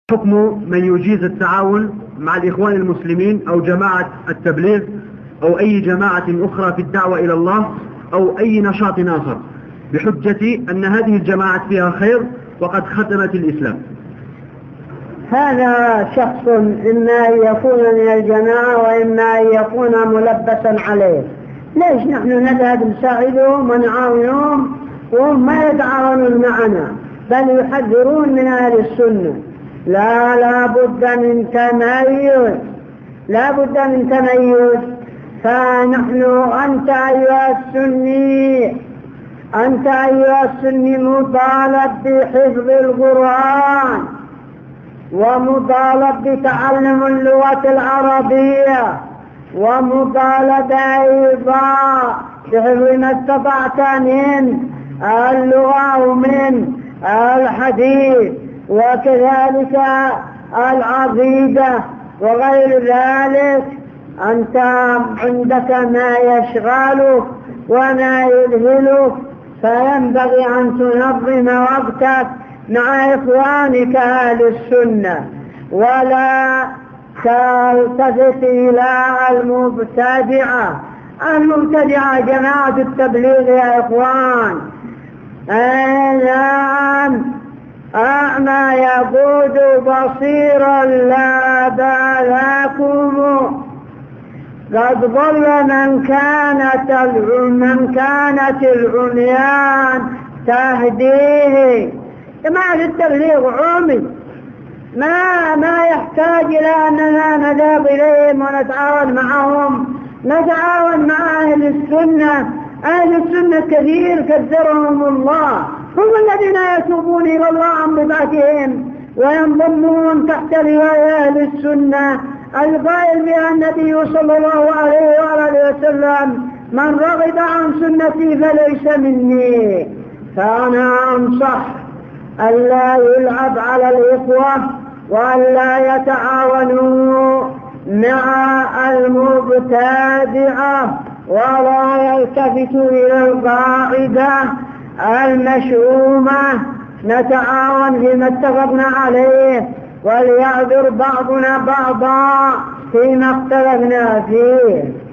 حكم من يجيز التعاون مع الإخوان المسلمين أو جماعة التبليغ أو أي جماعة أخرى في الدعوة إلى الله أو أي نشاط آخر بحجة أن هذه الجماعات فيها خير وقد ختمت الإسلام؟ هذا شخص إما أن يكون من الجماعة وإما أن يكون ملبسا عليه. ليش نحن نذهب نساعدهم ونعاونهم وهم ما يتعاونون معنا، بل يحذرون من أهل السنة. لا بد من تميز، لا بد من تميز. فنحن أنت أيها السني مطالب بحفظ القرآن ومطالب بتعلم اللغة العربية ومطالب أيضا بحفظ ما استطعت من اللغة ومن الحديث وكذلك العقيدة وغير ذلك. أنت عندك ما يشغلك وما يذهلك، فينبغي أن تنظم وقتك مع إخوانك أهل السنة ولا تلتفت إلى المبتدعة جماعة التبليغ يا إخوان. نعم، أعمى يقود بصيرا لا بالكم، قد ضل من كانت العميان تهديه. جماعة التبليغ عمي، ما يحتاج إلى أننا نذهب إليهم ونتعاون معهم، نتعاون مع أهل السنة. أهل السنة كثير كثرهم الله، هم الذين يتوبون إلى الله عن بدعتهم وينضمون تحت لواء أهل السنة القائل بها النبي صلى الله عليه وآله وسلم: من رغب عن سنتي فليس مني. فأنا أنصح ألا يلعب على الإخوة وألا يتعاونوا مع المبتدعة ولا يلتفتوا إلى القاعدة المشؤومة. نتعاون فيما اتفقنا عليه وليعذر بعضنا بعضا فيما اختلفنا فيه.